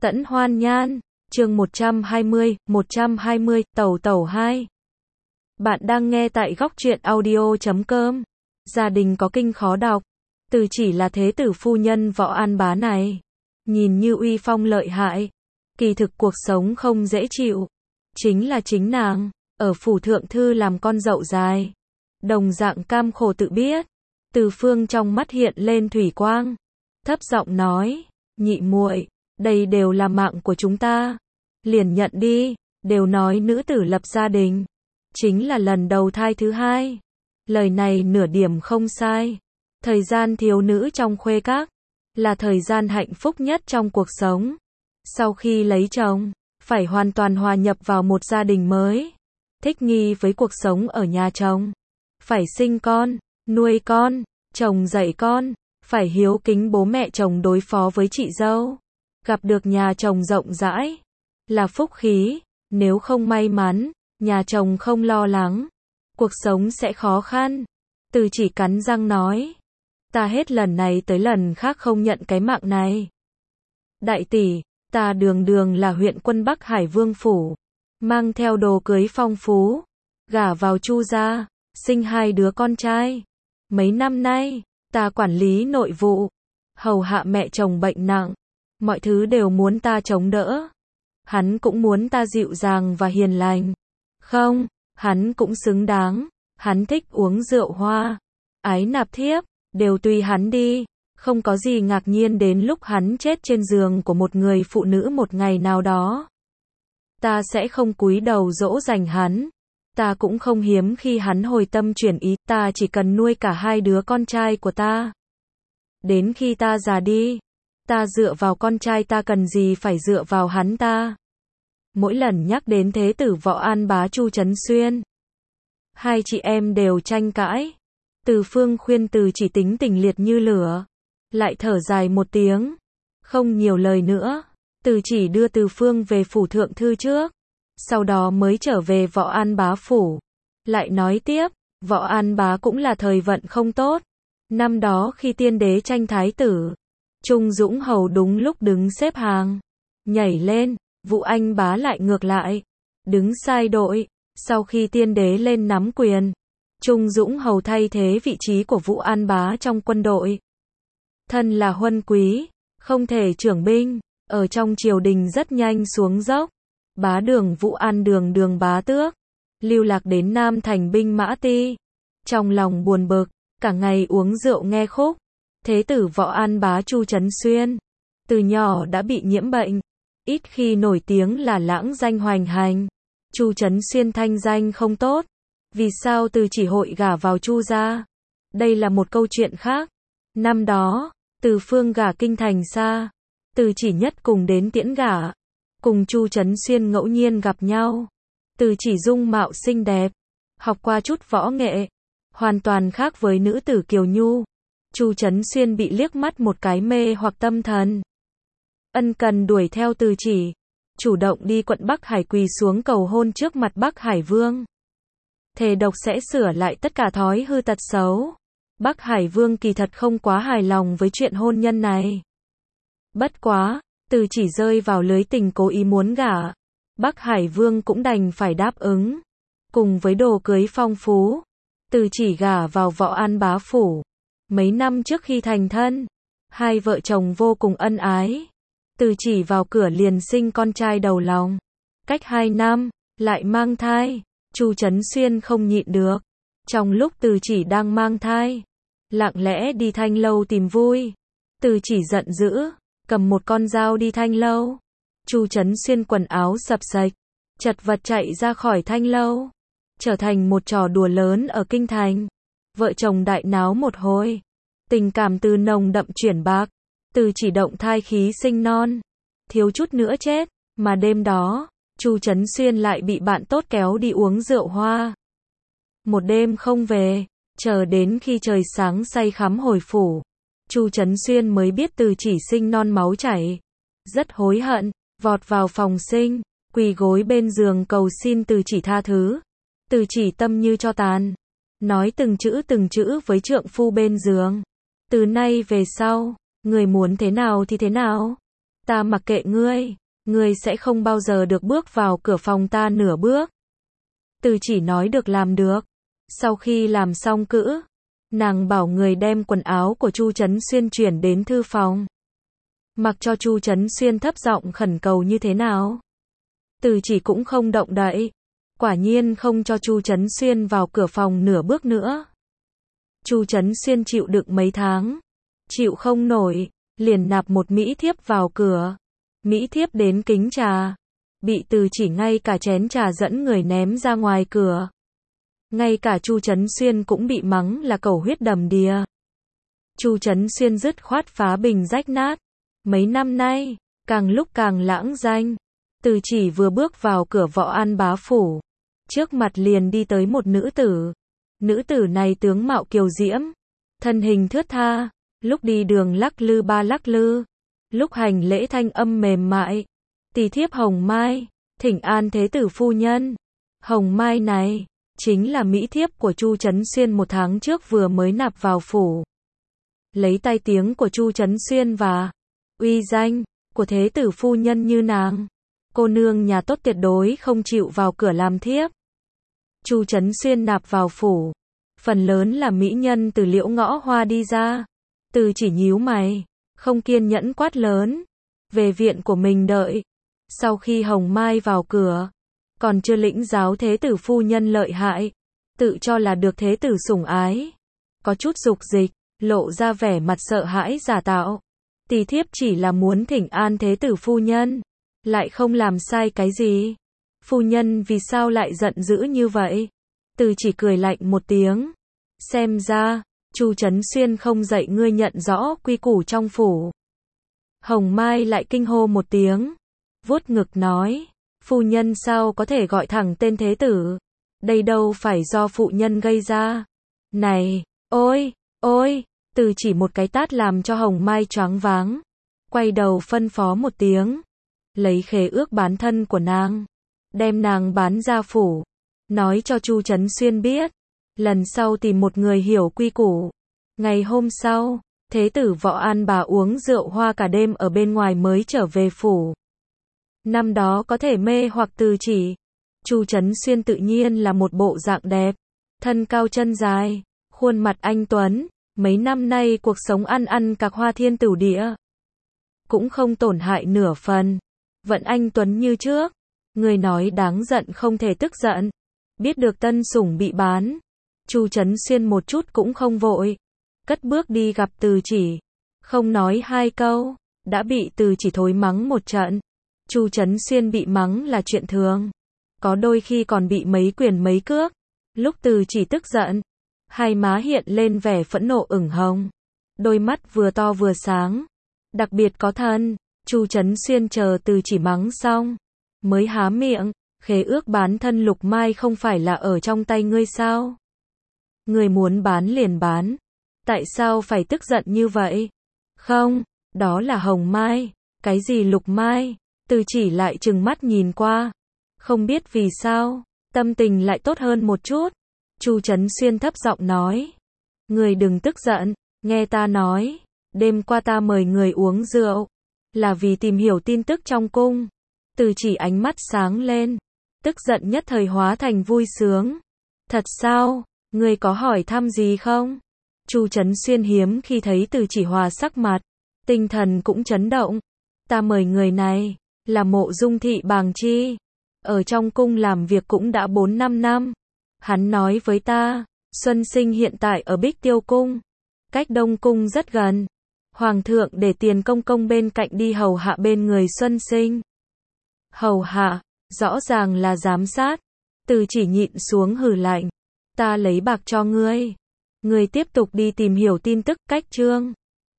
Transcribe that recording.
Tẫn Hoan Nhan, chương 120, Tẩu Tẩu 2. Bạn đang nghe tại góc truyện audio.com. Gia đình có kinh khó đọc. Từ chỉ là thế tử phu nhân Võ An Bá này. Nhìn như uy phong lợi hại. Kỳ thực cuộc sống không dễ chịu. Chính là chính nàng, ở phủ thượng thư làm con dậu dài. Đồng dạng cam khổ tự biết. Từ Phương trong mắt hiện lên thủy quang. Thấp giọng nói, nhị muội, đây đều là mạng của chúng ta. Liền nhận đi, đều nói nữ tử lập gia đình. Chính là lần đầu thai thứ hai. Lời này nửa điểm không sai. Thời gian thiếu nữ trong khuê các, là thời gian hạnh phúc nhất trong cuộc sống. Sau khi lấy chồng, phải hoàn toàn hòa nhập vào một gia đình mới. Thích nghi với cuộc sống ở nhà chồng. Phải sinh con, nuôi con, chồng dạy con. Phải hiếu kính bố mẹ chồng đối phó với chị dâu. Gặp được nhà chồng rộng rãi, là phúc khí. Nếu không may mắn, nhà chồng không lo lắng, cuộc sống sẽ khó khăn. Từ chỉ cắn răng nói, ta hết lần này tới lần khác không nhận cái mạng này. Đại tỷ, ta đường đường là huyện quân Bắc Hải Vương phủ, mang theo đồ cưới phong phú, gả vào Chu gia, sinh 2 đứa con trai. Mấy năm nay, ta quản lý nội vụ, hầu hạ mẹ chồng bệnh nặng, mọi thứ đều muốn ta chống đỡ. Hắn cũng muốn ta dịu dàng và hiền lành. Không, hắn cũng xứng đáng. Hắn thích uống rượu hoa, ái nạp thiếp, đều tùy hắn đi. Không có gì ngạc nhiên đến lúc hắn chết trên giường của một người phụ nữ một ngày nào đó. Ta sẽ không cúi đầu dỗ dành hắn. Ta cũng không hiếm khi hắn hồi tâm chuyển ý. Ta chỉ cần nuôi cả 2 đứa con trai của ta. Đến khi ta già đi, ta dựa vào con trai ta, cần gì phải dựa vào hắn ta. Mỗi lần nhắc đến thế tử Võ An Bá Chu Trấn Xuyên, hai chị em đều tranh cãi. Từ Phương khuyên Từ chỉ tính tình liệt như lửa, lại thở dài một tiếng, không nhiều lời nữa. Từ chỉ đưa Từ Phương về phủ thượng thư trước, sau đó mới trở về Võ An Bá phủ. Lại nói tiếp, Võ An Bá cũng là thời vận không tốt. Năm đó khi tiên đế tranh thái tử, Trung Dũng Hầu đúng lúc đứng xếp hàng, nhảy lên, Vũ Anh Bá lại ngược lại, đứng sai đội. Sau khi tiên đế lên nắm quyền, Trung Dũng Hầu thay thế vị trí của Vũ An Bá trong quân đội. Thân là huân quý, không thể trưởng binh, ở trong triều đình rất nhanh xuống dốc. Bá đường Vũ An đường bá tước, lưu lạc đến Nam thành binh mã ti. Trong lòng buồn bực, cả ngày uống rượu nghe khúc. Thế tử Võ An Bá Chu Trấn Xuyên, từ nhỏ đã bị nhiễm bệnh, ít khi nổi tiếng là lãng danh hoành hành. Chu Trấn Xuyên thanh danh không tốt. Vì sao Từ chỉ hội gả vào Chu gia? Đây là một câu chuyện khác. Năm đó, Từ Phương gả kinh thành xa, Từ chỉ nhất cùng đến tiễn gả. Cùng Chu Trấn Xuyên ngẫu nhiên gặp nhau. Từ chỉ dung mạo xinh đẹp, học qua chút võ nghệ, hoàn toàn khác với nữ tử kiều nhu. Chu Trấn Xuyên bị liếc mắt một cái mê hoặc tâm thần. Ân cần đuổi theo Từ chỉ, chủ động đi quận Bắc Hải quỳ xuống cầu hôn trước mặt Bắc Hải Vương. Thề độc sẽ sửa lại tất cả thói hư tật xấu. Bắc Hải Vương kỳ thật không quá hài lòng với chuyện hôn nhân này. Bất quá, Từ chỉ rơi vào lưới tình cố ý muốn gả. Bắc Hải Vương cũng đành phải đáp ứng. Cùng với đồ cưới phong phú, Từ chỉ gả vào Võ An Bá phủ. Mấy năm trước khi thành thân, hai vợ chồng vô cùng ân ái. Từ chỉ vào cửa liền sinh con trai đầu lòng. Cách 2 năm, lại mang thai. Chu Trấn Xuyên không nhịn được. Trong lúc Từ chỉ đang mang thai, lặng lẽ đi thanh lâu tìm vui. Từ chỉ giận dữ, cầm một con dao đi thanh lâu. Chu Trấn Xuyên quần áo sập sạch, chật vật chạy ra khỏi thanh lâu. Trở thành một trò đùa lớn ở kinh thành. Vợ chồng đại náo một hồi. Tình cảm từ nồng đậm chuyển bạc. Từ chỉ động thai khí sinh non, thiếu chút nữa chết. Mà đêm đó, Chu Trấn Xuyên lại bị bạn tốt kéo đi uống rượu hoa. Một đêm không về, chờ đến khi trời sáng say khắm hồi phủ, Chu Trấn Xuyên mới biết Từ chỉ sinh non máu chảy. Rất hối hận, vọt vào phòng sinh, quỳ gối bên giường cầu xin Từ chỉ tha thứ. Từ chỉ tâm như tro tàn, nói từng chữ với trượng phu bên giường. Từ nay về sau, người muốn thế nào thì thế nào. Ta mặc kệ ngươi, ngươi sẽ không bao giờ được bước vào cửa phòng ta nửa bước. Từ chỉ nói được làm được. Sau khi làm xong cữ, nàng bảo người đem quần áo của Chu Chấn Xuyên chuyển đến thư phòng. Mặc cho Chu Chấn Xuyên thấp giọng khẩn cầu như thế nào, Từ chỉ cũng không động đậy. Quả nhiên không cho Chu Chấn Xuyên vào cửa phòng nửa bước nữa. Chu Chấn Xuyên chịu đựng mấy tháng, chịu không nổi, liền nạp một mỹ thiếp vào cửa. Mỹ thiếp đến kính trà, bị Từ chỉ ngay cả chén trà dẫn người ném ra ngoài cửa. Ngay cả Chu Chấn Xuyên cũng bị mắng là cẩu huyết đầm đìa. Chu Chấn Xuyên dứt khoát phá bình rách nát. Mấy năm nay, càng lúc càng lãng danh. Từ chỉ vừa bước vào cửa Võ An bá phủ, trước mặt liền đi tới một nữ tử. Nữ tử này tướng mạo kiều diễm, thân hình thướt tha, lúc đi đường lắc lư ba lắc lư, lúc hành lễ thanh âm mềm mại. Tỳ thiếp Hồng Mai, thỉnh an thế tử phu nhân. Hồng Mai này chính là mỹ thiếp của Chu Chấn Xuyên một tháng trước vừa mới nạp vào phủ. Lấy tai tiếng của Chu Chấn Xuyên và uy danh của thế tử phu nhân như nàng, cô nương nhà tốt tuyệt đối không chịu vào cửa làm thiếp. Chu Chấn Xuyên nạp vào phủ, phần lớn là mỹ nhân từ Liễu Ngõ Hoa đi ra. Từ chỉ nhíu mày, không kiên nhẫn quát lớn, về viện của mình đợi. Sau khi Hồng Mai vào cửa, còn chưa lĩnh giáo thế tử phu nhân lợi hại, tự cho là được thế tử sủng ái, có chút dục dịch, lộ ra vẻ mặt sợ hãi giả tạo. Tỳ thiếp chỉ là muốn thỉnh an thế tử phu nhân, lại không làm sai cái gì. Phu nhân vì sao lại giận dữ như vậy? Từ chỉ cười lạnh một tiếng. Xem ra, Chu Chấn Xuyên không dạy ngươi nhận rõ quy củ trong phủ. Hồng Mai lại kinh hô một tiếng, vuốt ngực nói, phu nhân sao có thể gọi thẳng tên thế tử? Đây đâu phải do phụ nhân gây ra. Này, ôi, ôi, Từ chỉ một cái tát làm cho Hồng Mai choáng váng. Quay đầu phân phó một tiếng, lấy khế ước bán thân của nàng, đem nàng bán ra phủ, nói cho Chu Chấn Xuyên biết, lần sau tìm một người hiểu quy củ. Ngày hôm sau, thế tử Võ An bà uống rượu hoa cả đêm ở bên ngoài mới trở về phủ. Năm đó có thể mê hoặc Từ chỉ. Chu Chấn Xuyên tự nhiên là một bộ dạng đẹp, thân cao chân dài, khuôn mặt anh tuấn, mấy năm nay cuộc sống ăn ăn cạc hoa thiên tửu địa, cũng không tổn hại nửa phần, vẫn anh tuấn như trước. Người nói đáng giận không thể tức giận. Biết được tân sủng bị bán, Chu Chấn Xuyên một chút cũng không vội, cất bước đi gặp Từ chỉ, không nói hai câu, đã bị Từ chỉ thối mắng một trận. Chu Chấn Xuyên bị mắng là chuyện thường, có đôi khi còn bị mấy quyền mấy cước. Lúc Từ chỉ tức giận, hai má hiện lên vẻ phẫn nộ ửng hồng, đôi mắt vừa to vừa sáng, đặc biệt có thân. Chu Chấn Xuyên chờ Từ chỉ mắng xong, mới há miệng, khế ước bán thân Lục Mai không phải là ở trong tay ngươi sao? Ngươi muốn bán liền bán, tại sao phải tức giận như vậy? Không, đó là Hồng Mai, cái gì Lục Mai? Từ chỉ lại trừng mắt nhìn qua, không biết vì sao, tâm tình lại tốt hơn một chút. Chu Chấn Xuyên thấp giọng nói, người đừng tức giận, nghe ta nói, đêm qua ta mời người uống rượu, là vì tìm hiểu tin tức trong cung. Từ chỉ ánh mắt sáng lên, tức giận nhất thời hóa thành vui sướng. Thật sao, ngươi có hỏi thăm gì không? Chu Chấn Xuyên hiếm khi thấy Từ chỉ hòa sắc mặt, tinh thần cũng chấn động. Ta mời người này, là Mộ Dung Thị Bàng Chi, ở trong cung làm việc cũng đã 4-5 năm. Hắn nói với ta, Xuân Sinh hiện tại ở Bích Tiêu Cung, cách Đông Cung rất gần. Hoàng thượng để Tiền Công Công bên cạnh đi hầu hạ bên người Xuân Sinh. Hầu hạ, rõ ràng là giám sát. Từ chỉ nhịn xuống hừ lạnh, ta lấy bạc cho ngươi, ngươi tiếp tục đi tìm hiểu tin tức. Cách chương